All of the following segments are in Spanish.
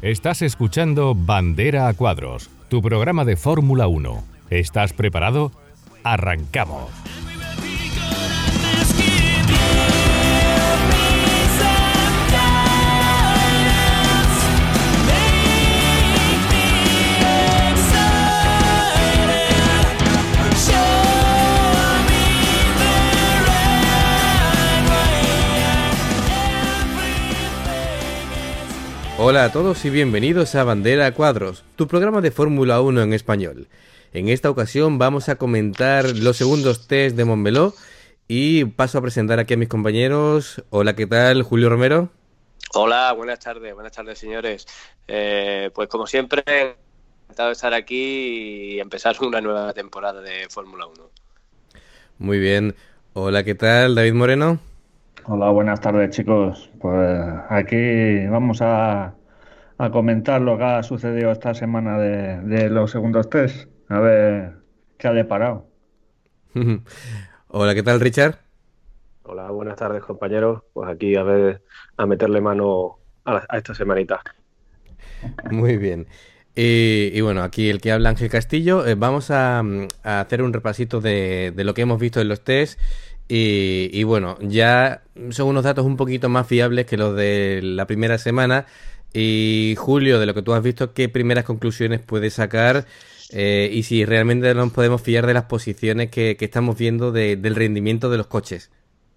Estás escuchando Bandera a Cuadros, tu programa de Fórmula 1. ¿Estás preparado? ¡Arrancamos! Hola a todos y bienvenidos a Bandera a Cuadros, tu programa de Fórmula 1 en español. En esta ocasión vamos a comentar los segundos test de Montmeló y paso a presentar aquí a mis compañeros. Hola, ¿qué tal? Julio Romero. Hola, buenas tardes señores. Pues como siempre, encantado de estar aquí y empezar una nueva temporada de Fórmula 1. Muy bien. Hola, ¿qué tal? David Moreno. Hola, buenas tardes chicos. Pues aquí vamos a comentar lo que ha sucedido esta semana de los segundos test. A ver qué ha deparado. Hola, ¿qué tal, Richard? Hola, buenas tardes compañeros. Pues aquí a ver, a meterle mano a esta semanita. Muy bien. Y bueno, aquí el que habla Ángel Castillo. Vamos a hacer un repasito de lo que hemos visto en los test. Y bueno, ya son unos datos un poquito más fiables que los de la primera semana. Y Julio, de lo que tú has visto, ¿qué primeras conclusiones puedes sacar? Y si realmente nos podemos fiar de las posiciones que estamos viendo del rendimiento de los coches.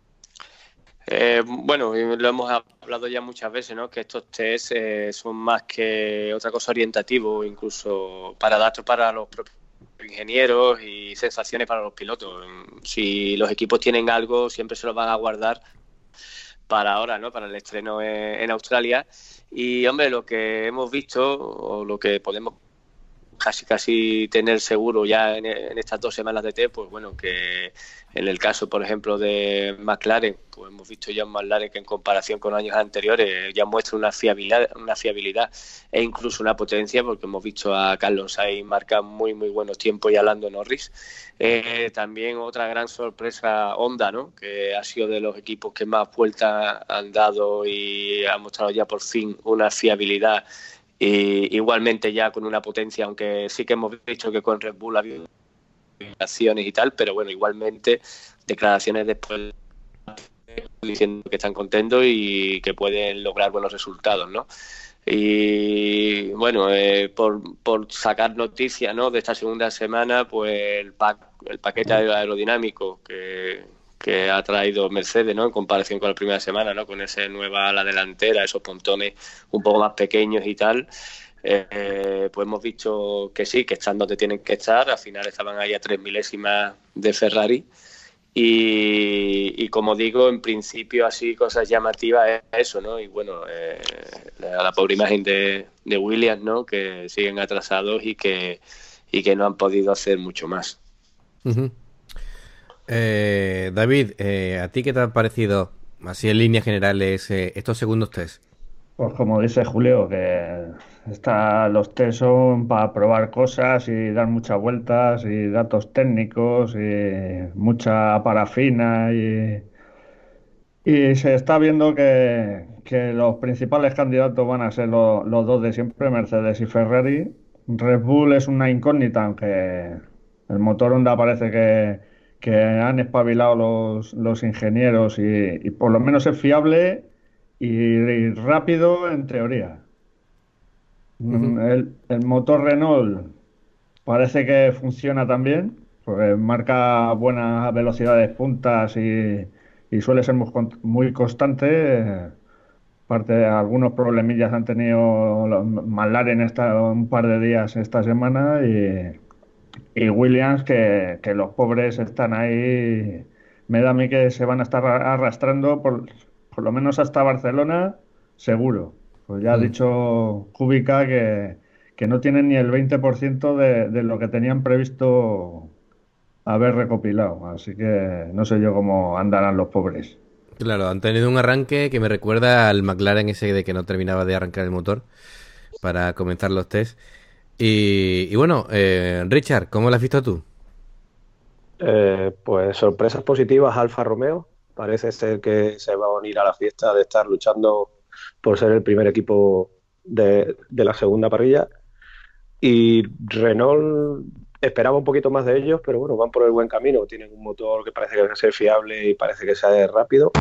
Bueno, lo hemos hablado ya muchas veces, ¿no? Que estos test son más que otra cosa orientativo, incluso para datos para los propios ingenieros y sensaciones para los pilotos. Si los equipos tienen algo, siempre se lo van a guardar para ahora, ¿no? Para el estreno en Australia. Y hombre, lo que hemos visto o lo que podemos casi tener seguro ya en estas 2 semanas de test, pues bueno, que en el caso, por ejemplo, de McLaren, pues hemos visto ya un McLaren que en comparación con años anteriores ya muestra una fiabilidad e incluso una potencia, porque hemos visto a Carlos Sainz marcar muy buenos tiempos y a Lando Norris. También otra gran sorpresa, Honda, ¿no? Que ha sido de los equipos que más vueltas han dado y ha mostrado ya por fin una fiabilidad. Y igualmente ya con una potencia, aunque sí que hemos visto que con Red Bull ha habido declaraciones y tal, pero bueno, igualmente declaraciones después diciendo que están contentos y que pueden lograr buenos resultados, ¿no? Y bueno, por sacar noticias, ¿no? De esta segunda semana, pues el paquete aerodinámico que ha traído Mercedes, ¿no? En comparación con la primera semana, ¿no? Con esa nueva ala delantera, esos pontones un poco más pequeños y tal, pues hemos visto que sí, que están donde tienen que estar. Al final estaban ahí a 3 milésimas de Ferrari y como digo, en principio así cosas llamativas es eso, ¿no? Y bueno, la pobre imagen de Williams, ¿no? Que siguen atrasados y que no han podido hacer mucho más. Uh-huh. David, ¿a ti qué te ha parecido, así en líneas generales, estos segundos test? Pues como dice Julio, que los test son para probar cosas y dar muchas vueltas y datos técnicos y mucha parafina y se está viendo que los principales candidatos van a ser los dos de siempre, Mercedes y Ferrari. Red Bull es una incógnita, aunque el motor Honda parece que han espabilado los ingenieros y por lo menos es fiable y rápido en teoría. Uh-huh. El motor Renault parece que funciona también, porque marca buenas velocidades puntas y suele ser muy constante. Aparte de algunos problemillas han tenido los McLaren un par de días esta semana y Williams que los pobres están ahí. Me da a mí que se van a estar arrastrando por lo menos hasta Barcelona, seguro. Pues ya ha dicho Kubica que no tienen ni el 20% de lo que tenían previsto haber recopilado. Así que no sé yo cómo andarán los pobres. Claro, han tenido un arranque que me recuerda al McLaren ese de que no terminaba de arrancar el motor para comenzar los test. Y bueno, Richard, ¿cómo lo has visto tú? Pues sorpresas positivas, Alfa Romeo. Parece ser que se va a unir a la fiesta de estar luchando por ser el primer equipo de la segunda parrilla. Y Renault esperaba un poquito más de ellos, pero bueno, van por el buen camino. Tienen un motor que parece que va a ser fiable y parece que sea rápido.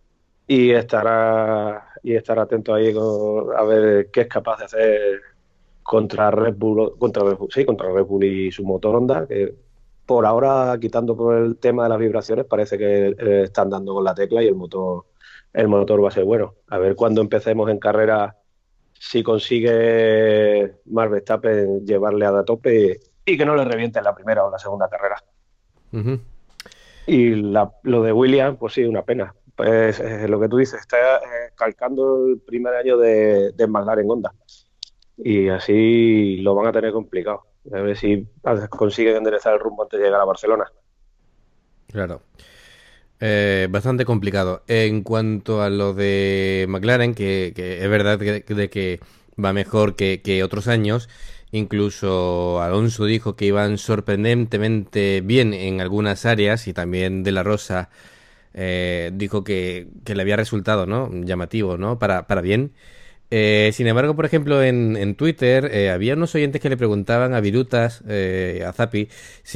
Y estar atento ahí a ver qué es capaz de hacer contra Red Bull, contra Red Bull y su motor Honda, que por ahora, quitando por el tema de las vibraciones, parece que están dando con la tecla y el motor va a ser bueno. A ver cuando empecemos en carrera si consigue Max Verstappen llevarle a tope y que no le reviente en la primera o la segunda carrera. Ujú. Y lo de Williams, pues sí, una pena. Pues lo que tú dices, está calcando el primer año de McLaren Honda. Y así lo van a tener complicado. A ver si consiguen enderezar el rumbo antes de llegar a Barcelona. Claro. Bastante complicado. En cuanto a lo de McLaren, que es verdad de que va mejor que otros años, incluso Alonso dijo que iban sorprendentemente bien en algunas áreas y también De La Rosa dijo que le había resultado, ¿no? Llamativo, ¿no? Para bien. Sin embargo, por ejemplo, en Twitter había unos oyentes que le preguntaban a Virutas, a Zapi,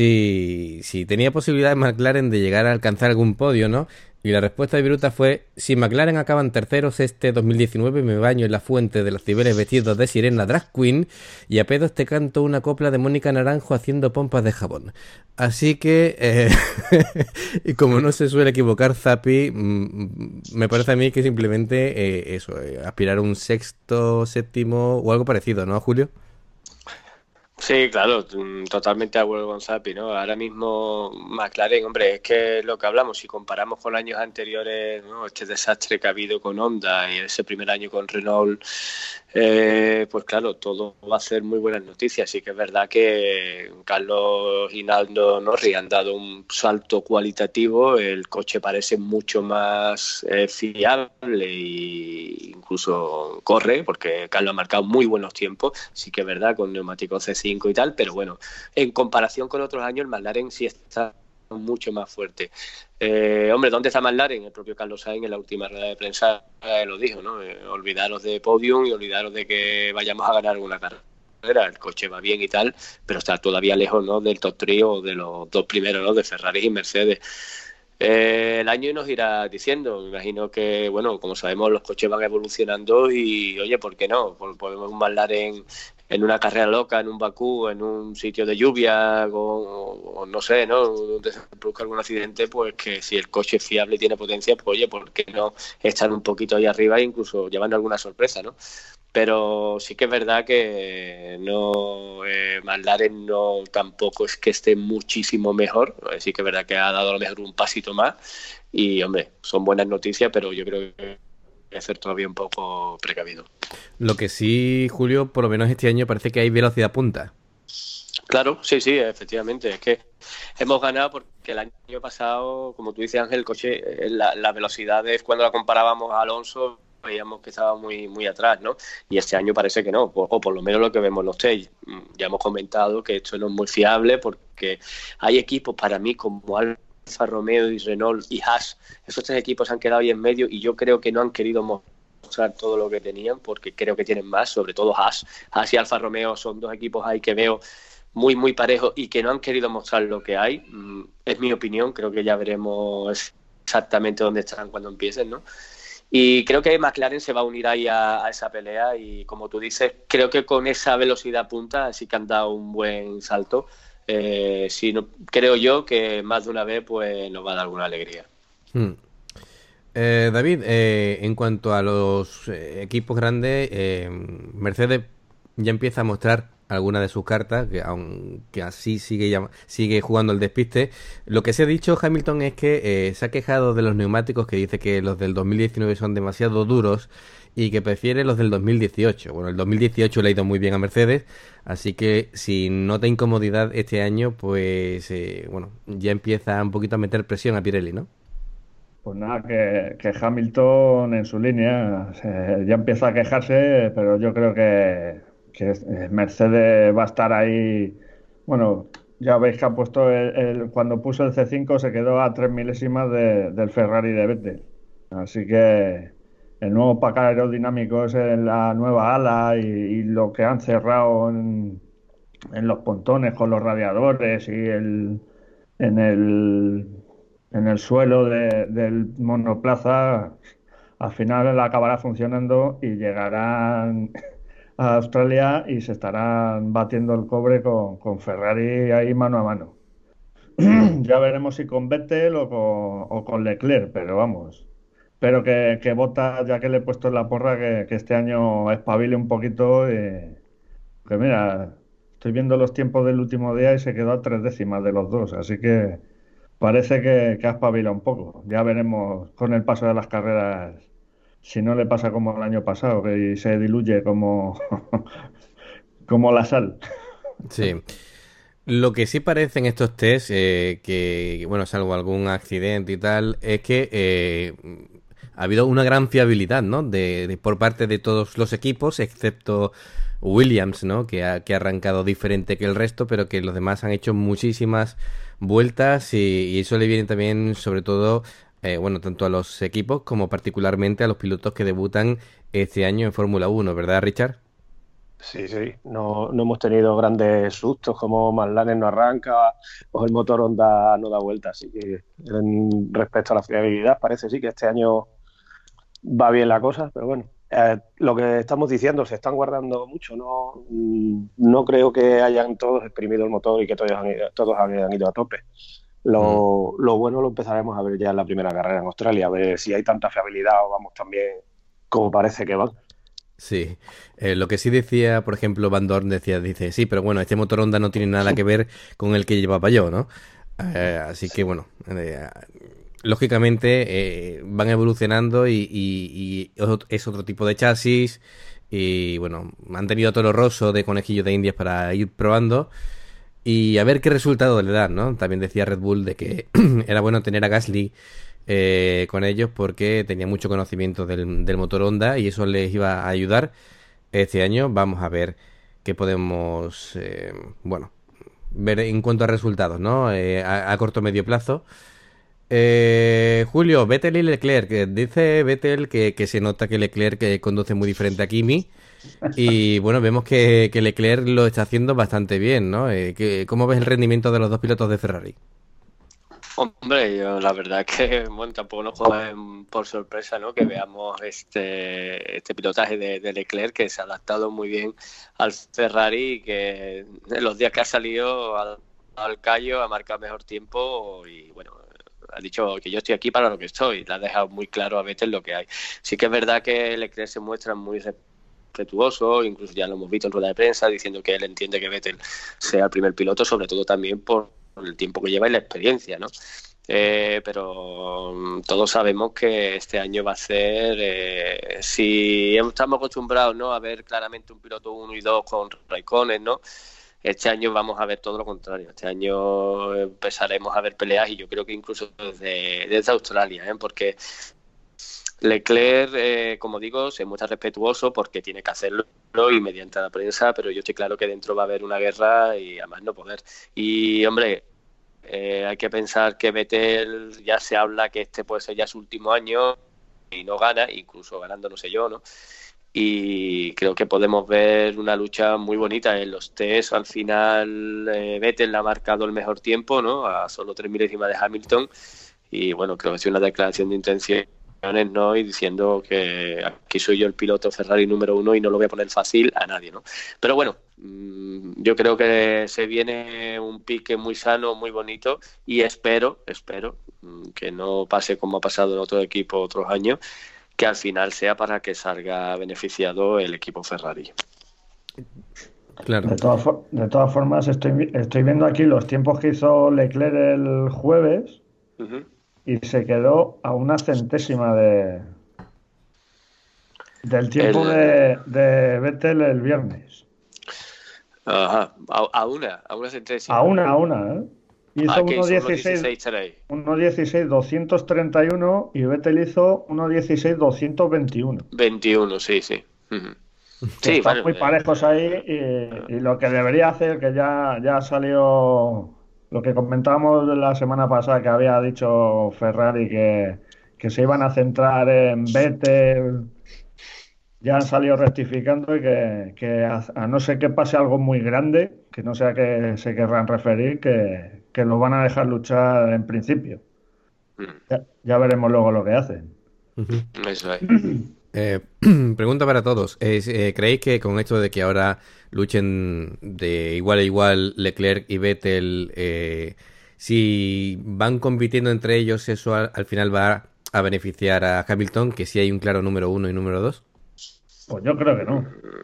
si tenía posibilidad de McLaren de llegar a alcanzar algún podio, ¿no? Y la respuesta de Virutas fue: si McLaren acaban terceros este 2019, me baño en la fuente de los Cibeles vestidos de sirena drag queen y a pedos te canto una copla de Mónica Naranjo haciendo pompas de jabón. Así que, y como no se suele equivocar Zapi, me parece a mí que simplemente eso, aspirar a un sexto, séptimo o algo parecido, ¿no, Julio? Sí, claro, totalmente de acuerdo con Zappi, ¿no? Ahora mismo McLaren, hombre, es que lo que hablamos, si comparamos con años anteriores, ¿no? Este desastre que ha habido con Honda y ese primer año con Renault, pues claro, todo va a ser muy buenas noticias. Sí que es verdad que Carlos y Nando Norris han dado un salto cualitativo, el coche parece mucho más fiable e incluso corre, porque Carlos ha marcado muy buenos tiempos, sí que es verdad, con neumáticos C5 y tal, pero bueno, en comparación con otros años, el McLaren sí está mucho más fuerte. Hombre, ¿dónde está McLaren? El propio Carlos Sainz en la última rueda de prensa lo dijo, ¿no? Olvidaros de podium y olvidaros de que vayamos a ganar alguna carrera. El coche va bien y tal, pero está todavía lejos, ¿no? Del top 3 o de los dos primeros, ¿no? De Ferrari y Mercedes. El año nos irá diciendo, me imagino que, bueno, como sabemos, los coches van evolucionando y, oye, ¿por qué no? Podemos mandar en una carrera loca, en un Bakú, en un sitio de lluvia, o no sé, ¿no? Donde se produzca algún accidente, pues que si el coche es fiable y tiene potencia, pues oye, ¿por qué no estar un poquito ahí arriba e incluso llevando alguna sorpresa, ¿no? Pero sí que es verdad que no McLaren no tampoco es que esté muchísimo mejor. Sí que es verdad que ha dado a lo mejor un pasito más y hombre, son buenas noticias, pero yo creo que hay que ser todavía un poco precavido. Lo que sí, Julio, por lo menos este año parece que hay velocidad punta. Claro, sí, sí, efectivamente. Es que hemos ganado porque el año pasado, como tú dices, Ángel, el coche, las velocidades, cuando la comparábamos a Alonso, veíamos que estaba muy, muy atrás, ¿no? Y este año parece que no, o por lo menos lo que vemos en los test. Ya hemos comentado que esto no es muy fiable porque hay equipos para mí como Alfa Romeo y Renault y Haas. Esos tres equipos han quedado ahí en medio y yo creo que no han querido mostrar todo lo que tenían porque creo que tienen más, sobre todo Haas. Haas y Alfa Romeo son dos equipos ahí que veo muy, muy parejos y que no han querido mostrar lo que hay. Es mi opinión, creo que ya veremos exactamente dónde estarán cuando empiecen, ¿no? Y creo que McLaren se va a unir ahí a esa pelea y como tú dices, creo que con esa velocidad punta sí que han dado un buen salto. Sí, no, creo yo que más de una vez pues nos va a dar alguna alegría. David, en cuanto a los equipos grandes, Mercedes ya empieza a mostrar algunas de sus cartas, que aunque así sigue jugando el despiste. Lo que se ha dicho Hamilton es que se ha quejado de los neumáticos, que dice que los del 2019 son demasiado duros y que prefiere los del 2018. Bueno, el 2018 le ha ido muy bien a Mercedes, así que si nota incomodidad este año, pues bueno, ya empieza un poquito a meter presión a Pirelli, ¿no? Pues nada, que Hamilton en su línea ya empieza a quejarse, pero yo creo que Mercedes va a estar ahí. Bueno, ya veis que ha puesto cuando puso el C5 se quedó a 3 milésimas del Ferrari de Vettel. Así el nuevo pack aerodinámico es en la nueva ala y lo que han cerrado en los pontones con los radiadores y en el, en el suelo del monoplaza, al final acabará funcionando y llegarán a Australia y se estarán batiendo el cobre con Ferrari ahí mano a mano. Ya veremos si con Vettel o con Leclerc, pero vamos. Espero que Bottas, ya que le he puesto en la porra, que este año espabile un poquito. Que mira, estoy viendo los tiempos del último día y se quedó a 3 décimas de los dos, así que parece que ha espabilado un poco. Ya veremos con el paso de las carreras si no le pasa como el año pasado, que se diluye como, como la sal. Sí. Lo que sí parece en estos test, que, bueno, salvo algún accidente y tal, es que ha habido una gran fiabilidad, ¿no? Por parte de todos los equipos, excepto Williams, ¿no? Que ha arrancado diferente que el resto, pero que los demás han hecho muchísimas vueltas y eso le viene también, sobre todo, bueno, tanto a los equipos como particularmente a los pilotos que debutan este año en Fórmula 1, ¿verdad, Richard? Sí, sí, no hemos tenido grandes sustos como McLaren no arranca o el motor Honda no da vuelta, así que respecto a la fiabilidad parece sí que este año va bien la cosa, pero bueno, lo que estamos diciendo, se están guardando mucho, no creo que hayan todos exprimido el motor y que todos hayan ido a tope. Lo bueno lo empezaremos a ver ya en la primera carrera en Australia, a ver si hay tanta fiabilidad o vamos también como parece que van. Sí, lo que sí decía, por ejemplo, Van Dorn dice, sí, pero bueno, este motor Honda no tiene nada que ver con el que llevaba yo, ¿no? Así que bueno, lógicamente van evolucionando y es otro tipo de chasis y bueno, han tenido a Toro Rosso de conejillo de Indias para ir probando y a ver qué resultado le dan, ¿no? También decía Red Bull de que era bueno tener a Gasly con ellos porque tenía mucho conocimiento del motor Honda y eso les iba a ayudar este año. Vamos a ver qué podemos, bueno, ver en cuanto a resultados, ¿no? A corto medio plazo. Julio, Vettel y Leclerc. Dice Vettel que se nota que Leclerc conduce muy diferente a Kimi. Y bueno, vemos que Leclerc lo está haciendo bastante bien, ¿no? ¿Cómo ves el rendimiento de los dos pilotos de Ferrari? Hombre, yo la verdad que bueno, tampoco nos joden por sorpresa, ¿no? Que veamos este pilotaje de Leclerc que se ha adaptado muy bien al Ferrari y que en los días que ha salido al callo ha marcado mejor tiempo y bueno, ha dicho que yo estoy aquí para lo que estoy, le ha dejado muy claro a Vettel lo que hay. Sí que es verdad que Leclerc se muestra muy respetuoso, incluso ya lo hemos visto en rueda de prensa diciendo que él entiende que Vettel sea el primer piloto, sobre todo también por el tiempo que lleva y la experiencia, ¿no? Pero todos sabemos que este año va a ser, si estamos acostumbrados, ¿no?, a ver claramente un piloto 1 y 2 con Raikkonen, ¿no? Este año vamos a ver todo lo contrario. Este año empezaremos a ver peleas y yo creo que incluso desde Australia, porque Leclerc, como digo, se muestra respetuoso porque tiene que hacerlo y mediante la prensa, pero yo estoy claro que dentro va a haber una guerra y además no poder. Y, hombre, hay que pensar que Vettel ya se habla que este puede ser ya su último año y no gana, incluso ganando no sé yo, ¿no? Y creo que podemos ver una lucha muy bonita en los test. Al final Vettel ha marcado el mejor tiempo, ¿no?, a solo 3 milésimas de Hamilton y bueno, creo que es una declaración de intenciones, ¿no?, y diciendo que aquí soy yo el piloto Ferrari número 1 y no lo voy a poner fácil a nadie, ¿no? Pero bueno, yo creo que se viene un pique muy sano, muy bonito y espero que no pase como ha pasado en otro equipo otros años, que al final sea para que salga beneficiado el equipo Ferrari. Claro. De todas formas, estoy viendo aquí los tiempos que hizo Leclerc el jueves y se quedó a una centésima del tiempo de Vettel el viernes. Ajá, a una centésima. A una, ¿eh? Hizo 1.16.231 y Vettel hizo 1.16.221. 21, sí. Sí, están bueno, muy parejos ahí y lo que debería hacer, que ya salió lo que comentábamos la semana pasada, que había dicho Ferrari que que se iban a centrar en Vettel, ya han salido rectificando y que a no ser que pase algo muy grande, que no sea que se querrán referir, que lo van a dejar luchar en principio. Ya veremos luego lo que hacen. Eso es. Pregunta para todos. ¿Creéis que con esto de que ahora luchen de igual a igual Leclerc y Vettel, si van compitiendo entre ellos, eso al final va a beneficiar a Hamilton, que si hay un claro número 1 y número 2? Pues yo creo que no.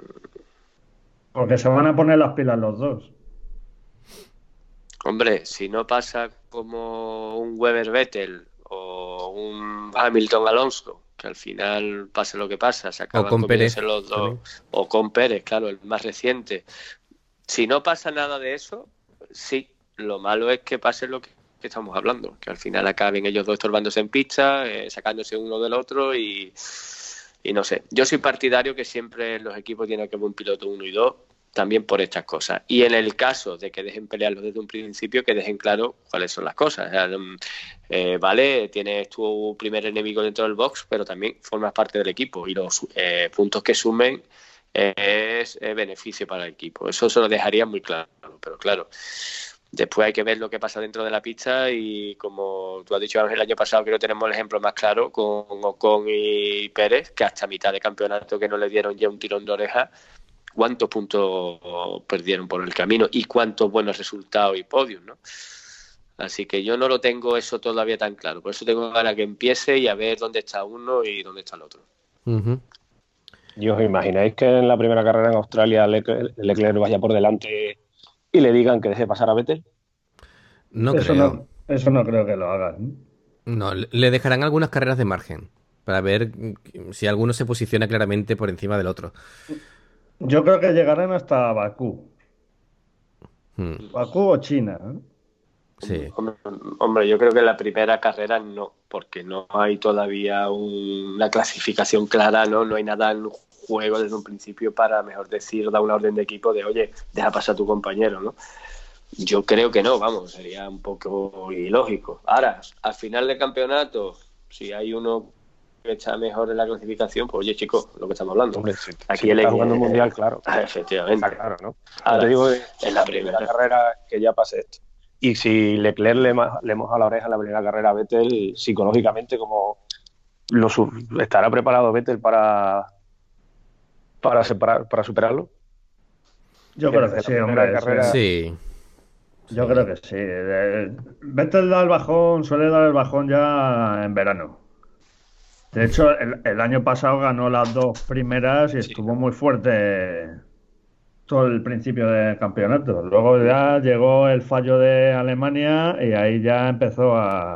Porque se van a poner las pilas los dos. Hombre, si no pasa como un Weber-Vettel o un Hamilton-Alonso, que al final pase lo que pasa, se acaban comiéndose los dos, también. O con Pérez, claro, el más reciente. Si no pasa nada de eso, sí, lo malo es que pase lo que estamos hablando, que al final acaben ellos dos estorbándose en pista, sacándose uno del otro y no sé. Yo soy partidario que siempre los equipos tienen que haber un piloto 1 y 2, también por estas cosas. Y en el caso de que dejen pelearlos desde un principio, que dejen claro cuáles son las cosas. O sea, vale, tienes tu primer enemigo dentro del box, pero también formas parte del equipo y los puntos que sumen es beneficio para el equipo. Eso se lo dejaría muy claro, pero claro, después hay que ver lo que pasa dentro de la pista y como tú has dicho, Ángel, el año pasado creo que tenemos el ejemplo más claro con Ocon y Pérez, que hasta mitad de campeonato que no le dieron ya un tirón de oreja, cuántos puntos perdieron por el camino y cuántos buenos resultados y podios, ¿no? Así que yo no lo tengo eso todavía tan claro. Por eso tengo ganas que empiece y a ver dónde está uno y dónde está el otro. ¿Y os imagináis que en la primera carrera en Australia Leclerc vaya por delante y le digan que deje pasar a Vettel? No creo. Eso no creo que lo hagan. No, le dejarán algunas carreras de margen para ver si alguno se posiciona claramente por encima del otro. Yo creo que llegarán hasta Bakú. Bakú o China, ¿eh? Sí. Hombre, yo creo que en la primera carrera no, porque no hay todavía una clasificación clara, no hay nada en juego desde un principio para, mejor decir, dar una orden de equipo de, oye, deja pasar a tu compañero, ¿no? Yo creo que no, vamos, sería un poco ilógico. Ahora, al final del campeonato, si hay uno que está mejor en la clasificación, pues oye, chicos, lo que estamos hablando. Hombre, aquí está jugando el mundial, claro. Efectivamente. Está claro, ¿no? Ahora, te digo en la primera carrera que ya pase esto. Y si Leclerc le moja la oreja en la primera carrera a Vettel, psicológicamente, como estará preparado Vettel para superarlo. Yo creo que sí, hombre. Sí. Yo creo que sí. Vettel da el bajón, suele dar el bajón ya en verano. De hecho, el año pasado ganó las dos primeras y estuvo muy fuerte todo el principio del campeonato. Luego ya llegó el fallo de Alemania y ahí ya empezó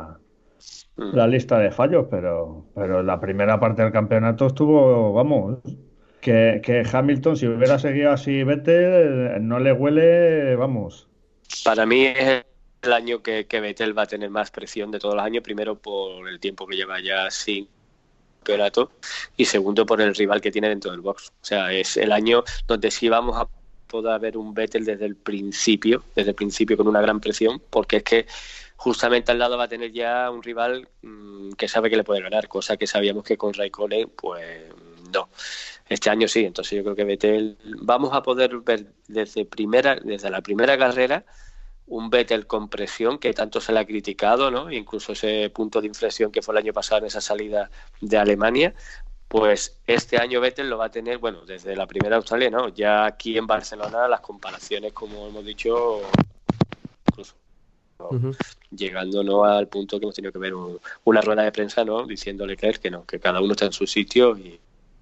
la lista de fallos, pero en la primera parte del campeonato estuvo, vamos, que Hamilton, si hubiera seguido así Vettel, no le huele, vamos. Para mí es el año que Vettel va a tener más presión de todos los años, primero por el tiempo que lleva ya sin campeonato y segundo por el rival que tiene dentro del box. O sea, es el año donde sí vamos a poder ver un Vettel desde el principio con una gran presión, porque es que justamente al lado va a tener ya un rival que sabe que le puede ganar, cosa que sabíamos que con Raikkonen pues no. Este año sí, entonces yo creo que Vettel vamos a poder ver desde la primera carrera un Vettel con presión que tanto se le ha criticado, ¿no? Incluso ese punto de inflexión que fue el año pasado en esa salida de Alemania, pues este año Vettel lo va a tener, bueno, desde la primera Australia, ¿no? Ya aquí en Barcelona las comparaciones, como hemos dicho, incluso llegando, ¿no?, al punto que hemos tenido que ver una rueda de prensa, ¿no?, diciéndole que no, que cada uno está en su sitio y...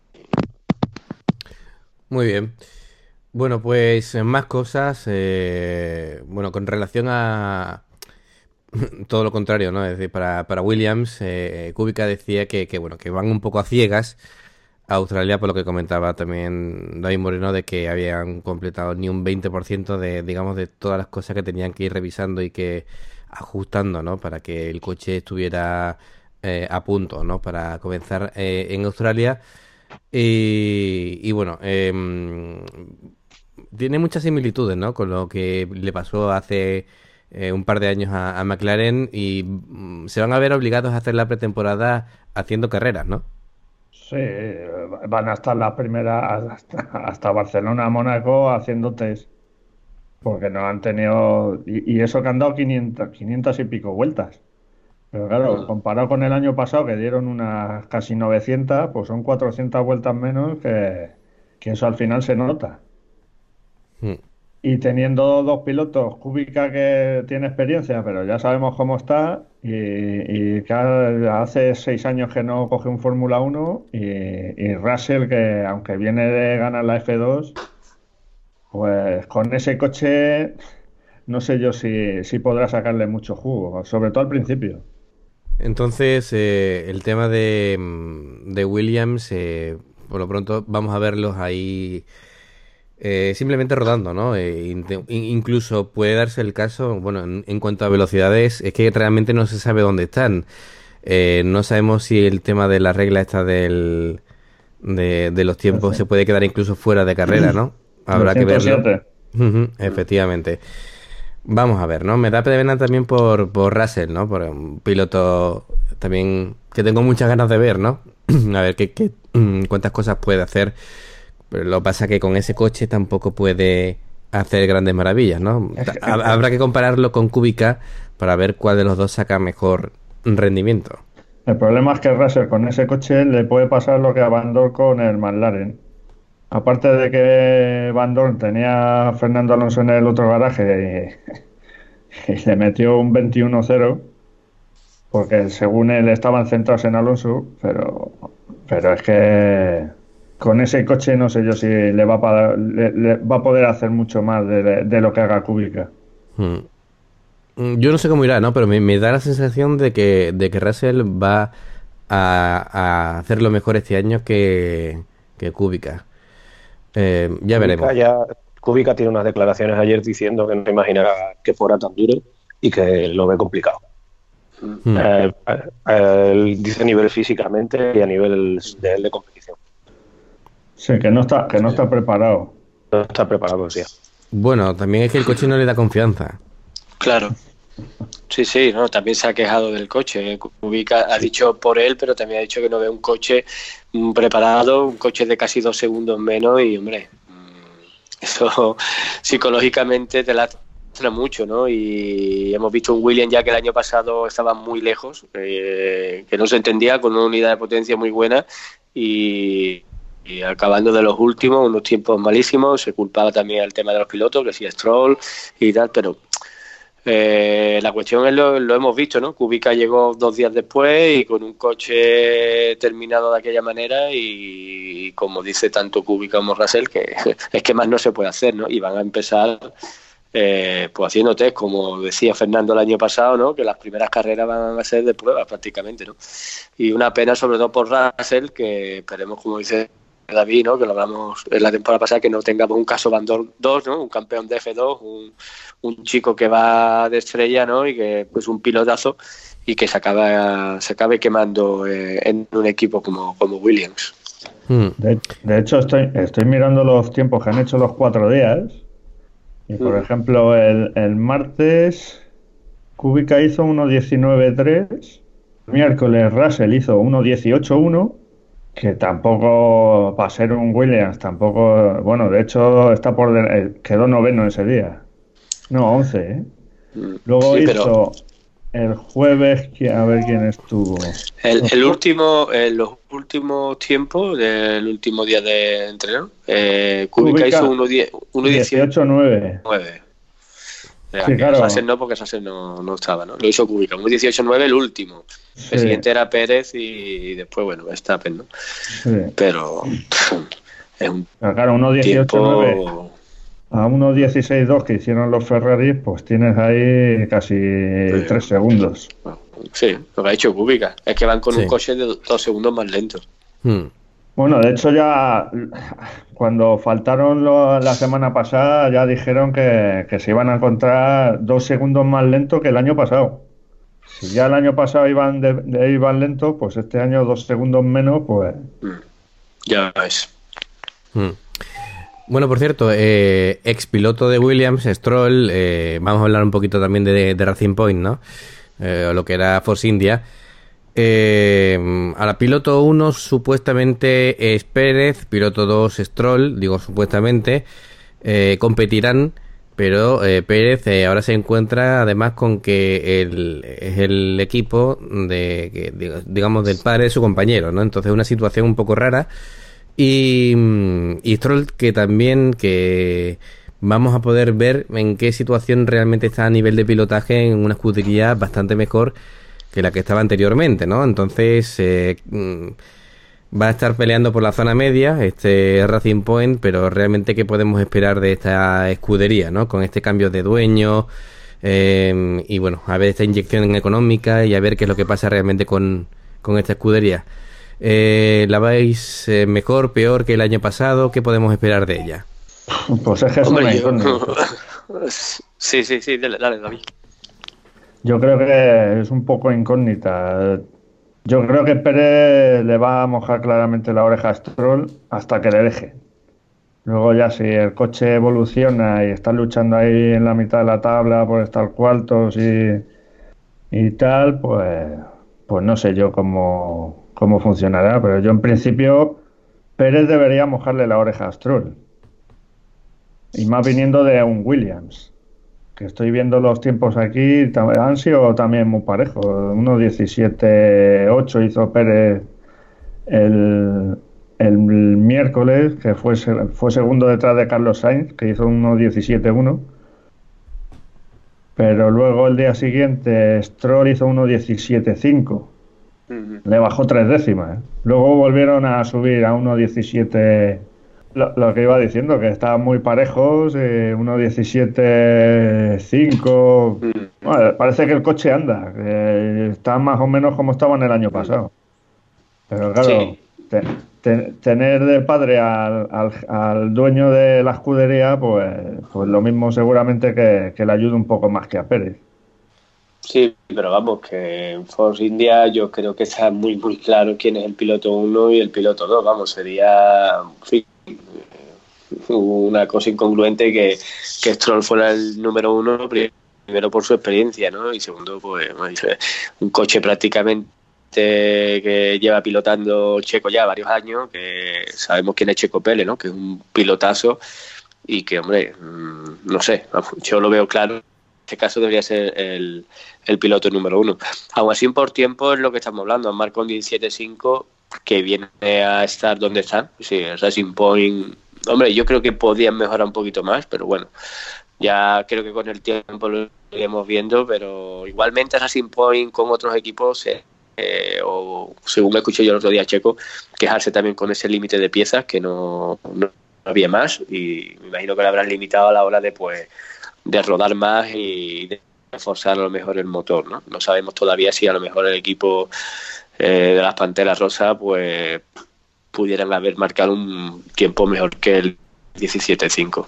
Muy bien. Bueno, pues más cosas. Bueno, con relación a todo lo contrario, ¿no? Es decir, para Williams, Kubica decía que bueno, que van un poco a ciegas a Australia, por lo que comentaba también David Moreno, de que habían completado ni un 20% de, digamos, de todas las cosas que tenían que ir revisando y que ajustando, ¿no? Para que el coche estuviera a punto, ¿no? Para comenzar en Australia. Y bueno, tiene muchas similitudes, ¿no?, con lo que le pasó hace un par de años a McLaren y se van a ver obligados a hacer la pretemporada haciendo carreras, ¿no? Sí, van a estar las primeras hasta Barcelona, Mónaco haciendo test, porque no han tenido, y eso que han dado 500 y pico vueltas. Pero claro, comparado con el año pasado que dieron unas casi 900, pues son 400 vueltas menos que eso al final se nota. Mm. Y teniendo dos pilotos, Kubica que tiene experiencia, pero ya sabemos cómo está, y que hace 6 años que no coge un Fórmula 1, y Russell que aunque viene de ganar la F2, pues con ese coche no sé yo si podrá sacarle mucho jugo, sobre todo al principio. Entonces, el tema de Williams, por lo pronto vamos a verlos ahí simplemente rodando, ¿no? Incluso puede darse el caso, bueno, en cuanto a velocidades, es que realmente no se sabe dónde están. No sabemos si el tema de la regla esta de los tiempos se puede quedar incluso fuera de carrera, ¿no? Habrá que verlo. Efectivamente. Vamos a ver, ¿no? Me da pena también por Russell, ¿no? Por un piloto también que tengo muchas ganas de ver, ¿no? A ver cuántas cosas puede hacer. Pero lo que pasa es que con ese coche tampoco puede hacer grandes maravillas, ¿no? Habrá que compararlo con Kubica para ver cuál de los dos saca mejor rendimiento. El problema es que Russell con ese coche le puede pasar lo que a Van Dorn con el McLaren. Aparte de que Van Dorn tenía a Fernando Alonso en el otro garaje y le metió un 21-0, porque según él estaban centrados en Alonso, pero es que con ese coche no sé yo si le va a poder hacer mucho más de lo que haga Kubica. Yo no sé cómo irá, ¿no? Pero me da la sensación de que Russell va a hacerlo mejor este año que Kubica. Ya veremos. Kubica tiene unas declaraciones ayer diciendo que no imaginaba que fuera tan duro y que lo ve complicado. Él dice a nivel físicamente y a nivel de competición. Sí, que no está preparado. No está preparado, sí. Bueno, también es que el coche no le da confianza. Claro. Sí, no, también se ha quejado del coche. Kubica ha dicho por él, pero también ha dicho que no ve un coche preparado, un coche de casi 2 segundos menos y, hombre, eso psicológicamente te lastra mucho, ¿no? Y hemos visto un Williams ya que el año pasado estaba muy lejos, que no se entendía, con una unidad de potencia muy buena y acabando de los últimos, unos tiempos malísimos. Se culpaba también el tema de los pilotos, que sí, Stroll y tal, pero la cuestión es lo hemos visto, ¿no? Kubica llegó 2 días después y con un coche terminado de aquella manera y como dice tanto Kubica como Russell, que es que más no se puede hacer, ¿no? Y van a empezar pues haciendo test, como decía Fernando el año pasado, ¿no? Que las primeras carreras van a ser de pruebas prácticamente, ¿no? Y una pena sobre todo por Russell, que esperemos, como dice David, ¿no? Que lo hablamos en la temporada pasada, que no tengamos un caso Van Dorn 2, ¿no? Un campeón de F2, un chico que va de estrella, ¿no? Y que pues un pilotazo y que se acabe quemando en un equipo como Williams. De hecho, estoy mirando los tiempos que han hecho los 4 días y, por ejemplo, el martes Kubica hizo 1.19.3, el miércoles Russell hizo 1.18.1, que tampoco, para ser un Williams, tampoco, bueno, de hecho quedó noveno ese día. No, 11, ¿eh? Luego sí, hizo el jueves, a ver quién estuvo. Los últimos tiempos del último día de entreno, Kubica hizo 1.18.9. Sí, claro. Sassen no, porque Sassen no estaba, ¿no? Lo hizo Kubica, 1.18.9 el último. Sí. El siguiente era Pérez y después, bueno, Verstappen, ¿no? Sí. Pero es un claro, 1.18.9 a 1.16.2 que hicieron los Ferraris, pues tienes ahí casi 3 segundos. Sí, lo que ha hecho Kubica. Es que van con un coche de 2 segundos más lentos. Bueno, de hecho ya cuando faltaron la semana pasada ya dijeron que se iban a encontrar 2 segundos más lentos que el año pasado. Si ya el año pasado iban lentos, pues este año 2 segundos menos, pues... Ya ves. Bueno, por cierto, ex piloto de Williams, Stroll, vamos a hablar un poquito también de Racing Point, ¿no? Lo que era Force India. Ahora, piloto 1 supuestamente es Pérez, piloto 2 Stroll, digo supuestamente, competirán, pero Pérez ahora se encuentra además con que es el equipo digamos, del padre de su compañero, ¿no? Entonces una situación un poco rara. Y Stroll que vamos a poder ver en qué situación realmente está a nivel de pilotaje en una escudería bastante mejor que la que estaba anteriormente, ¿no? Entonces va a estar peleando por la zona media este Racing Point, pero realmente qué podemos esperar de esta escudería, ¿no? Con este cambio de dueño y bueno, a ver esta inyección económica y a ver qué es lo que pasa realmente con esta escudería. ¿La vais mejor, peor que el año pasado? ¿Qué podemos esperar de ella? Pues es que es una incógnita. Sí, dale, David. Yo creo que es un poco incógnita. Yo creo que Pérez le va a mojar claramente la oreja a Stroll hasta que le deje. Luego ya si el coche evoluciona y está luchando ahí en la mitad de la tabla por estar cuartos y tal, pues no sé yo cómo funcionará, pero yo en principio Pérez debería mojarle la oreja a Stroll. Y más viniendo de un Williams, que estoy viendo los tiempos aquí, han sido también muy parejos. 1.17.8 hizo Pérez el miércoles, que fue segundo detrás de Carlos Sainz, que hizo 1.17.1. Pero luego el día siguiente Stroll hizo 1.17.5. Le bajó 3 décimas. Luego volvieron a subir a 1.17. Lo que iba diciendo, que estaban muy parejos, 1.17.5. Bueno, parece que el coche anda, que está más o menos como estaban el año pasado. Pero claro, sí. Tener de padre al dueño de la escudería, pues lo mismo seguramente que le ayude un poco más que a Pérez. Sí, pero vamos, que en Force India yo creo que está muy claro quién es el piloto 1 y el piloto 2. Vamos, sería una cosa incongruente que Stroll fuera el número 1, primero por su experiencia, ¿no? Y segundo, pues un coche prácticamente que lleva pilotando Checo ya varios años, que sabemos quién es Checo Pérez, ¿no? Que es un pilotazo y que, hombre, no sé, yo lo veo claro. En este caso debería ser el piloto número 1. Aún así, por tiempo es lo que estamos hablando. Marca un 17.5 que viene a estar donde están. Sí, el Racing Point. Hombre, yo creo que podían mejorar un poquito más, pero bueno, ya creo que con el tiempo lo iremos viendo. Pero igualmente Racing Point con otros equipos, o según me escuché yo el otro día Checo, quejarse también con ese límite de piezas que no había más, y me imagino que lo habrán limitado a la hora de rodar más y de reforzar a lo mejor el motor, ¿no? No sabemos todavía si a lo mejor el equipo de las Panteras Rosas pues pudieran haber marcado un tiempo mejor que el 17.5.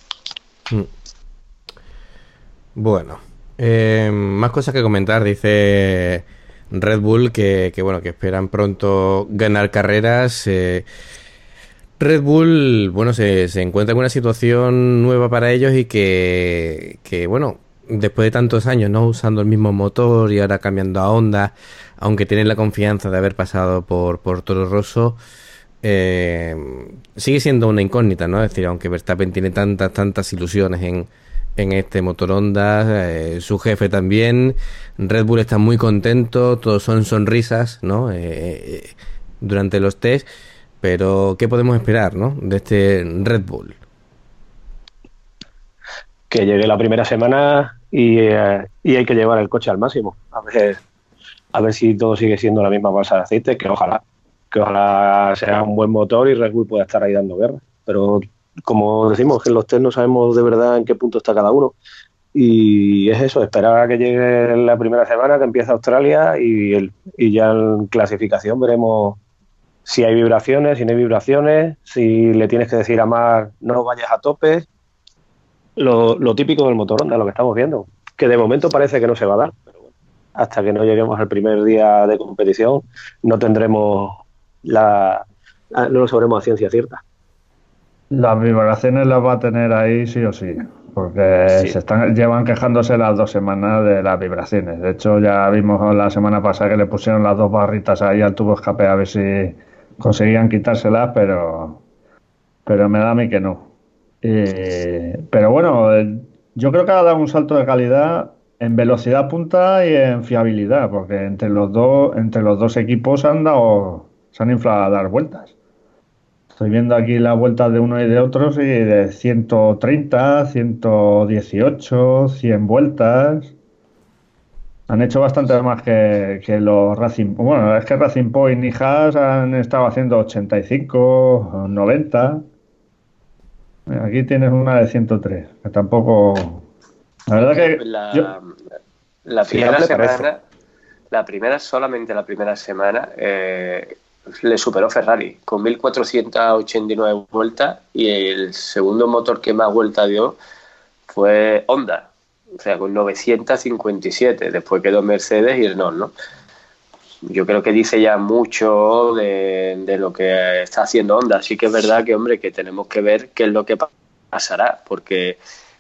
Bueno, más cosas que comentar. Dice Red Bull que bueno, que esperan pronto ganar carreras. Red Bull, bueno, se encuentra en una situación nueva para ellos y que bueno, después de tantos años no usando el mismo motor y ahora cambiando a Honda, aunque tienen la confianza de haber pasado por Toro Rosso, sigue siendo una incógnita, ¿no? Es decir, aunque Verstappen tiene tantas ilusiones en este motor Honda, su jefe también, Red Bull está muy contento, todos son sonrisas, ¿no? Durante los test. Pero, ¿qué podemos esperar, ¿no? De este Red Bull? Que llegue la primera semana y hay que llevar el coche al máximo. A ver si todo sigue siendo la misma bolsa de aceite, que ojalá sea un buen motor y Red Bull pueda estar ahí dando guerra. Pero, como decimos, que en los test no sabemos de verdad en qué punto está cada uno. Y es eso, esperar a que llegue la primera semana, que empiece Australia y ya en clasificación veremos si hay vibraciones, si no hay vibraciones, si le tienes que decir a Marc no vayas a tope, lo típico del motor Honda, lo que estamos viendo, que de momento parece que no se va a dar, pero bueno, hasta que no lleguemos al primer día de competición no tendremos no lo sabremos a ciencia cierta. Las vibraciones las va a tener ahí sí o sí, porque Sí. llevan quejándose las 2 semanas de las vibraciones. De hecho, ya vimos la semana pasada que le pusieron las 2 barritas ahí al tubo escape a ver si conseguían quitárselas, pero me da a mí que no. Pero bueno, yo creo que ha dado un salto de calidad en velocidad punta y en fiabilidad, porque entre los dos equipos se han inflado a dar vueltas. Estoy viendo aquí las vueltas de uno y de otros y de 130, 118, 100 vueltas. Han hecho bastante más que los Racing. Bueno, es que Racing Point y Haas han estado haciendo 85, 90. Aquí tienes una de 103, que tampoco. La verdad que yo. La primera Fiable parece. semana, solamente la primera semana, le superó Ferrari con 1.489 vueltas y el segundo motor que más vueltas dio fue Honda, o sea, con 957. Después quedó Mercedes y Renault, ¿no? Yo creo que dice ya mucho de lo que está haciendo Honda. Sí que es verdad que, hombre, que tenemos que ver qué es lo que pasará, porque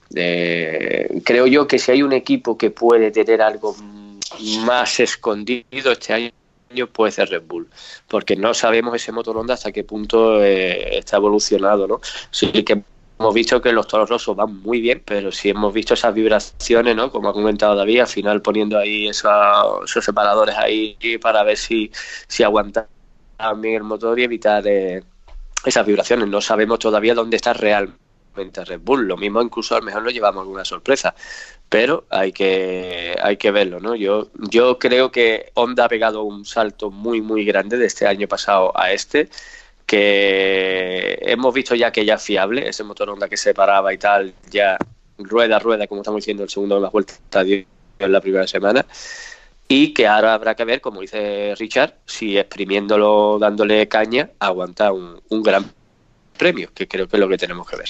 creo yo que si hay un equipo que puede tener algo más escondido este año puede ser Red Bull, porque no sabemos ese motor Honda hasta qué punto está evolucionado, ¿no? Sí que hemos visto que los Toros Rosos van muy bien, pero sí hemos visto esas vibraciones, ¿no? Como ha comentado David, al final poniendo ahí esos separadores ahí para ver si aguanta bien el motor y evitar esas vibraciones. No sabemos todavía dónde está realmente Red Bull. Lo mismo, incluso a lo mejor nos llevamos alguna sorpresa, pero hay que verlo, ¿no? Yo creo que Honda ha pegado un salto muy muy grande de este año pasado a este, que hemos visto ya que ya es fiable, ese motor Honda que se paraba y tal, ya rueda, como estamos diciendo, el segundo de las vueltas dio en la primera semana, y que ahora habrá que ver, como dice Richard, si exprimiéndolo, dándole caña, aguanta un gran premio, que creo que es lo que tenemos que ver.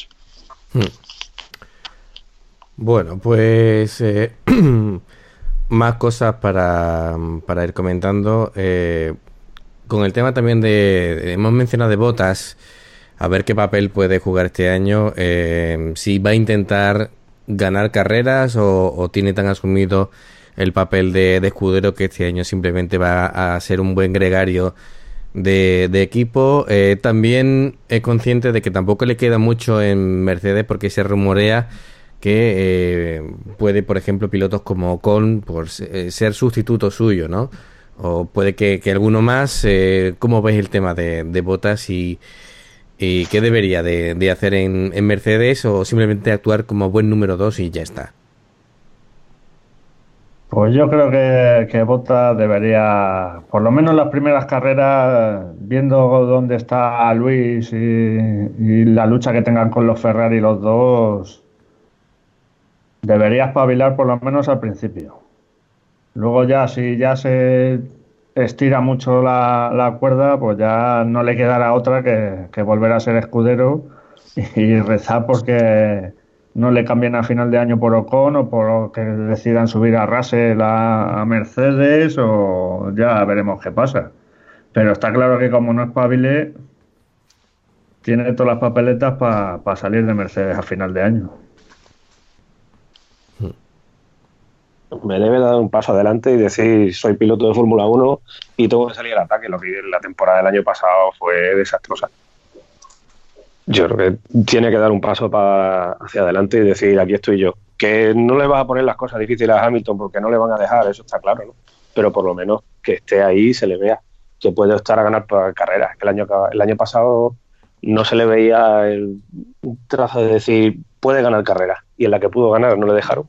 Bueno, pues más cosas para ir comentando. Con el tema también hemos mencionado de Bottas, a ver qué papel puede jugar este año, si va a intentar ganar carreras o tiene tan asumido el papel de escudero que este año simplemente va a ser un buen gregario de equipo. También es consciente de que tampoco le queda mucho en Mercedes, porque se rumorea que puede, por ejemplo, pilotos como Ocon por ser sustituto suyo, ¿no? O puede que alguno más. ¿Cómo ves el tema de Bottas y qué debería de hacer en Mercedes, o simplemente actuar como buen número 2 y ya está? Pues yo creo que Bottas debería, por lo menos las primeras carreras, viendo dónde está Luis y la lucha que tengan con los Ferrari los dos, debería espabilar por lo menos al principio. Luego ya, si ya se estira mucho la cuerda, pues ya no le quedará otra que volver a ser escudero y rezar porque no le cambien a final de año por Ocon, o por que decidan subir a Russell a Mercedes, o ya veremos qué pasa. Pero está claro que como no espabile, tiene todas las papeletas para salir de Mercedes a final de año. Me debe dar un paso adelante y decir: soy piloto de Fórmula 1 y tengo que salir al ataque. Lo que la temporada del año pasado fue desastrosa. Yo creo que tiene que dar un paso hacia adelante y decir: aquí estoy yo. Que no le vas a poner las cosas difíciles a Hamilton porque no le van a dejar, eso está claro, ¿no? Pero por lo menos que esté ahí y se le vea que puede estar a ganar por carreras. Que el año pasado no se le veía un trazo de decir puede ganar carreras, y en la que pudo ganar no le dejaron.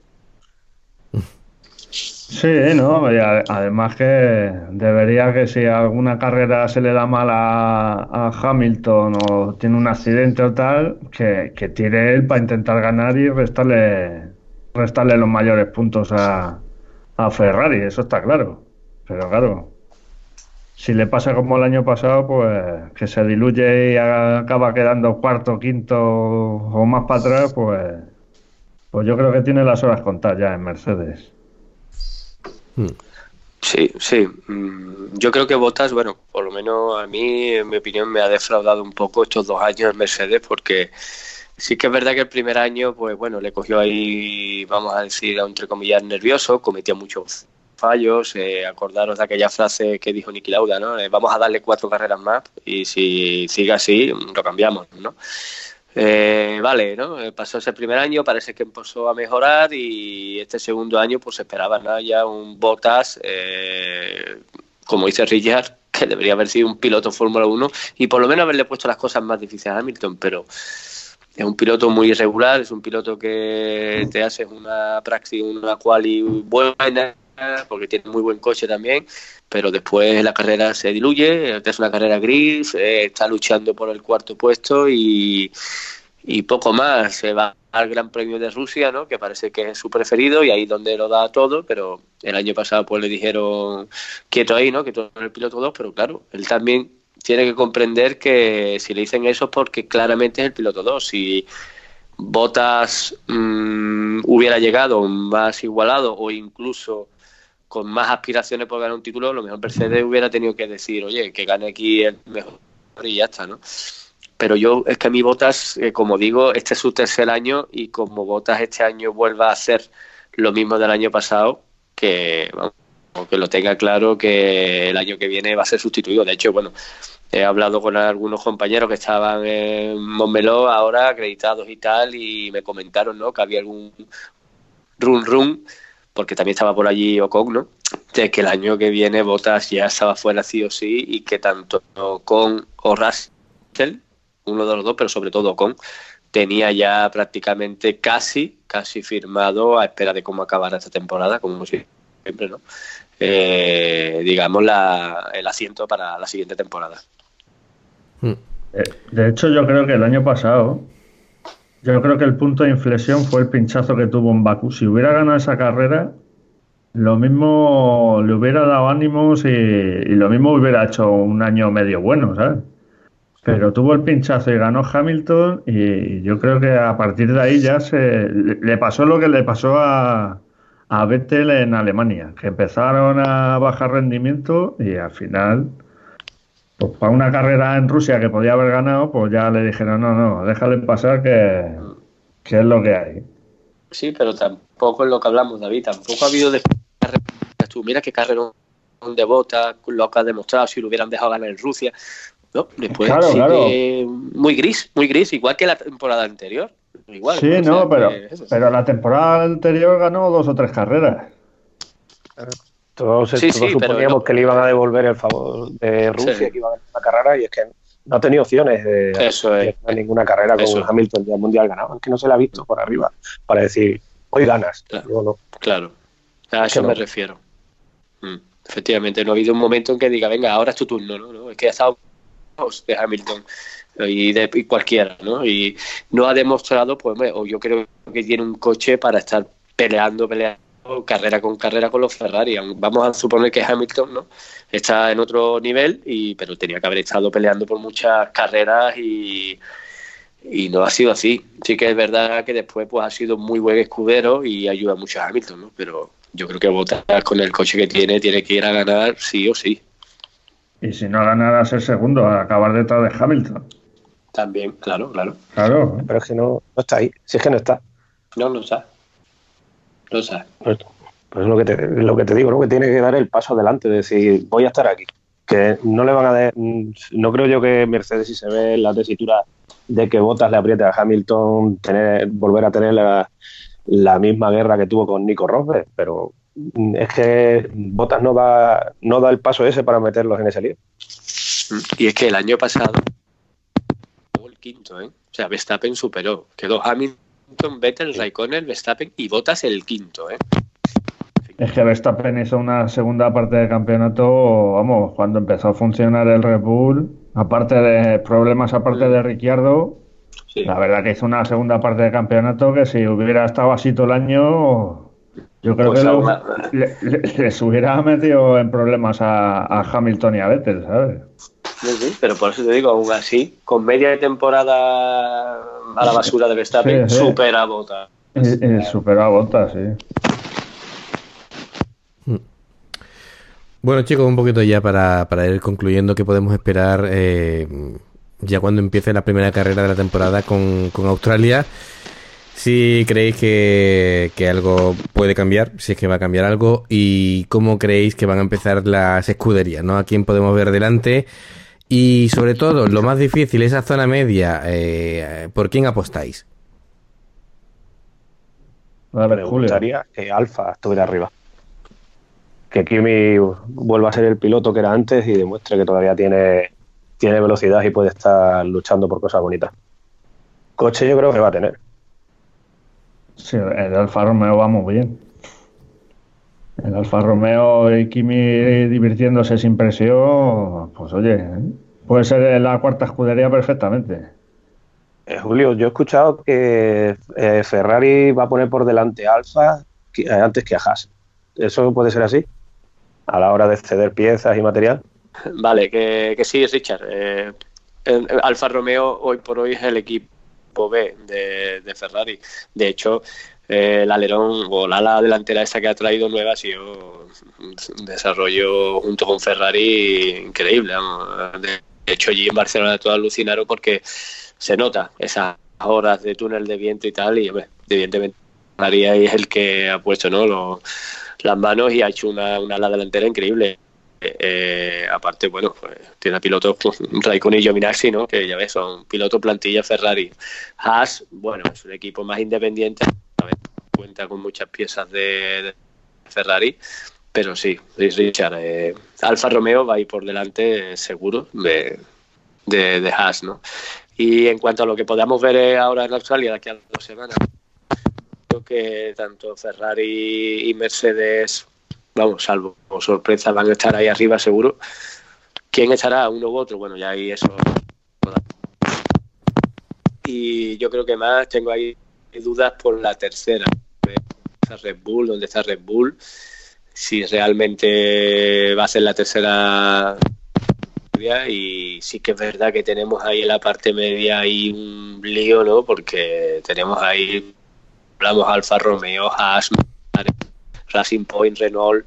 Sí, ¿no? Y además que debería, que si alguna carrera se le da mal a Hamilton o tiene un accidente o tal, que tire él para intentar ganar y restarle los mayores puntos a Ferrari, eso está claro. Pero claro, si le pasa como el año pasado, pues que se diluye y acaba quedando cuarto, quinto o más para atrás, pues yo creo que tiene las horas contadas ya en Mercedes. Sí, Sí, sí. Yo creo que Bottas, bueno, por lo menos a mí, en mi opinión, me ha defraudado un poco estos 2 años en Mercedes, porque sí que es verdad que el primer año, pues bueno, le cogió ahí, vamos a decir, entre comillas, nervioso, cometía muchos fallos. Acordaros de aquella frase que dijo Niki Lauda, ¿no? Vamos a darle 4 carreras más y si sigue así, lo cambiamos, ¿no? Vale, ¿no? Pasó ese primer año, parece que empezó a mejorar y este segundo año pues se esperaba, ¿no? Ya un Bottas, como dice Richard, que debería haber sido un piloto Fórmula 1 y por lo menos haberle puesto las cosas más difíciles a Hamilton, pero es un piloto muy irregular, es un piloto que te hace una praxis, una quali buena, porque tiene muy buen coche también, pero después la carrera se diluye, es una carrera gris, está luchando por el 4º puesto y poco más. Se va al Gran Premio de Rusia, ¿no? Que parece que es su preferido y ahí donde lo da todo, pero el año pasado pues le dijeron quieto ahí, ¿no? Que tú eres el piloto 2, pero claro, él también tiene que comprender que si le dicen eso es porque claramente es el piloto 2. Si Bottas hubiera llegado más igualado o incluso con más aspiraciones por ganar un título, a lo mejor Mercedes hubiera tenido que decir, oye, que gane aquí el mejor y ya está, ¿no? Pero yo, es que mi Bottas, como digo, este es su 3er año y como Bottas este año vuelva a hacer lo mismo del año pasado, que vamos, que lo tenga claro que el año que viene va a ser sustituido. De hecho, bueno, he hablado con algunos compañeros que estaban en Montmeló ahora acreditados y tal y me comentaron, ¿no? Que había algún run, porque también estaba por allí Ocon, ¿no? De que el año que viene Bottas ya estaba fuera sí o sí y que tanto Ocon o Russell, uno de los dos, pero sobre todo Ocon, tenía ya prácticamente casi firmado a espera de cómo acabara esta temporada, como siempre, ¿no? Digamos el asiento para la siguiente temporada. De hecho, yo creo que el año pasado, yo creo que el punto de inflexión fue el pinchazo que tuvo en Bakú. Si hubiera ganado esa carrera, lo mismo le hubiera dado ánimos y lo mismo hubiera hecho un año medio bueno, ¿sabes? Pero tuvo el pinchazo y ganó Hamilton y yo creo que a partir de ahí ya le pasó lo que le pasó a Vettel en Alemania, que empezaron a bajar rendimiento y al final, pues para una carrera en Rusia que podía haber ganado, pues ya le dijeron, no, déjale pasar que es lo que hay. Sí, pero tampoco es lo que hablamos, David, tampoco ha habido tú mira qué carrera de Bottas, lo que ha demostrado, si lo hubieran dejado ganar en Rusia. No, después claro. Muy gris, igual que la temporada anterior. Igual, sí, ¿no? Pero la temporada anterior ganó 2 o 3 carreras. Todos suponíamos que le iban a devolver el favor de Rusia, que iba a ganar una carrera, y es que no ha tenido opciones de ganar ninguna carrera con Hamilton ya mundial ganado, aunque no se le ha visto por arriba para decir, hoy ganas. Claro, no. Claro. A eso me refiero. Efectivamente, no ha habido un momento en que diga, venga, ahora es tu turno, ¿no? Es que ha estado de Hamilton y cualquiera, ¿no? Y no ha demostrado, pues, o yo creo que tiene un coche para estar peleando carrera con los Ferrari. Vamos a suponer que Hamilton, ¿no? Está en otro nivel, pero tenía que haber estado peleando por muchas carreras y no ha sido así. Sí que es verdad que después pues ha sido muy buen escudero y ayuda mucho a Hamilton, ¿no? Pero yo creo que Bottas con el coche que tiene que ir a ganar sí o sí. Y si no a ganar a ser segundo, a acabar detrás de Hamilton. También, claro. Pero es que no está ahí. Si es que no está. No está. Pues lo que te digo, ¿no? Que tiene que dar el paso adelante, de decir, voy a estar aquí. Que no le van a dar. No creo yo que Mercedes, si se ve en la tesitura de que Bottas le apriete a Hamilton, volver a tener la misma guerra que tuvo con Nico Rosberg, pero es que Bottas no da el paso ese para meterlos en ese lío. Y es que el año pasado fue el quinto, ¿eh? O sea, Verstappen superó, quedó Hamilton, Vettel, Raikkonen, Verstappen y Bottas el quinto, ¿eh? Es que Verstappen hizo una segunda parte del campeonato, vamos, cuando empezó a funcionar el Red Bull, aparte de Ricciardo, sí. La verdad que hizo una segunda parte del campeonato que si hubiera estado así todo el año, yo creo pues que les hubiera metido en problemas a Hamilton y a Vettel, ¿sabes? Sí, pero por eso te digo, aún así, con media temporada a la basura de Verstappen, sí. Supera a Bottas. Supera a Bottas, sí. Bueno, chicos, un poquito ya para ir concluyendo, ¿qué podemos esperar ya cuando empiece la primera carrera de la temporada con Australia? Si creéis que algo puede cambiar, si es que va a cambiar algo, y cómo creéis que van a empezar las escuderías, ¿no? ¿A quién podemos ver delante? Y sobre todo, lo más difícil, esa zona media, ¿por quién apostáis? A ver, Me Julio. gustaría que Alfa estuviera arriba. Que Kimi vuelva a ser el piloto que era antes y demuestre que todavía tiene velocidad y puede estar luchando por cosas bonitas. Coche yo creo que va a tener. Sí, el Alfa Romeo va muy bien. El Alfa Romeo y Kimi divirtiéndose sin presión, pues oye, puede ser la cuarta escudería perfectamente. Julio, yo he escuchado que Ferrari va a poner por delante a Alfa antes que a Haas. ¿Eso puede ser así? A la hora de ceder piezas y material. Vale, que sí, Richard. El Alfa Romeo hoy por hoy es el equipo B de Ferrari. De hecho, el alerón o la ala delantera esa que ha traído nueva ha sido un desarrollo junto con Ferrari increíble. Vamos. De hecho, allí en Barcelona todos alucinaron porque se nota esas horas de túnel de viento y tal, y hombre, evidentemente Ferrari es el que ha puesto, ¿no?, las manos y ha hecho una ala delantera increíble. Aparte, bueno, pues tiene pilotos Raikkonen y Giovinazzi, ¿no?, que ya ves, son pilotos plantilla Ferrari. Haas, bueno, es un equipo más independiente, cuenta con muchas piezas de Ferrari, pero sí, Richard, Alfa Romeo va a ir por delante seguro de Haas, ¿no? Y en cuanto a lo que podamos ver ahora en Australia de aquí a 2 semanas, creo que tanto Ferrari y Mercedes, vamos, salvo sorpresa, van a estar ahí arriba seguro. ¿Quién estará, uno u otro? Bueno, ya ahí eso. Y yo creo que más tengo ahí dudas por la tercera. ¿Dónde está Red Bull? Si realmente va a ser la tercera. Y sí que es verdad que tenemos ahí en la parte media ahí un lío, ¿no? Porque tenemos ahí, hablamos Alfa Romeo, Haas, Racing Point, Renault,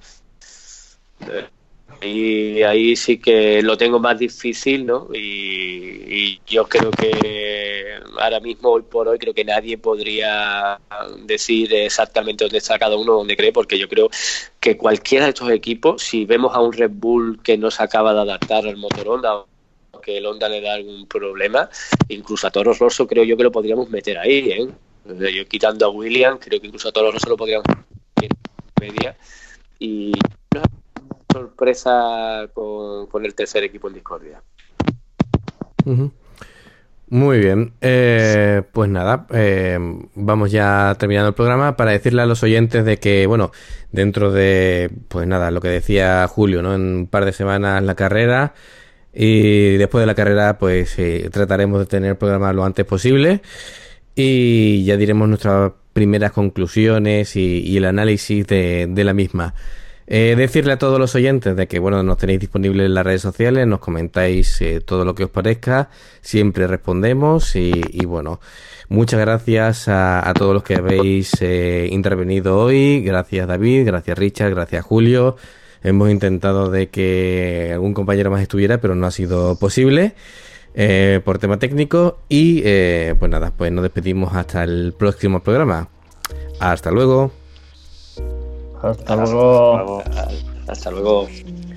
y ahí sí que lo tengo más difícil, ¿no? Y yo creo que ahora mismo, hoy por hoy, creo que nadie podría decir exactamente dónde está cada uno, dónde cree, porque yo creo que cualquiera de estos equipos, si vemos a un Red Bull que no se acaba de adaptar al motor Honda, o que el Honda le da algún problema, incluso a Toro Rosso creo yo que lo podríamos meter ahí, ¿eh? Yo quitando a Williams, creo que incluso a Toro Rosso lo podríamos meter en media. Y una sorpresa con el tercer equipo en discordia. Uh-huh. Muy bien, pues nada, vamos ya terminando el programa para decirle a los oyentes de que, bueno, dentro de, pues nada, lo que decía Julio, ¿no? En un par de semanas la carrera, y después de la carrera pues trataremos de tener el programa lo antes posible y ya diremos nuestras primeras conclusiones y el análisis de la misma. Decirle a todos los oyentes de que, bueno, nos tenéis disponibles en las redes sociales, nos comentáis todo lo que os parezca, siempre respondemos y bueno, muchas gracias a todos los que habéis intervenido hoy. Gracias David, gracias Richard, gracias Julio. Hemos intentado de que algún compañero más estuviera, pero no ha sido posible por tema técnico y pues nada, pues nos despedimos hasta el próximo programa. Hasta luego. Hasta luego. Hasta luego.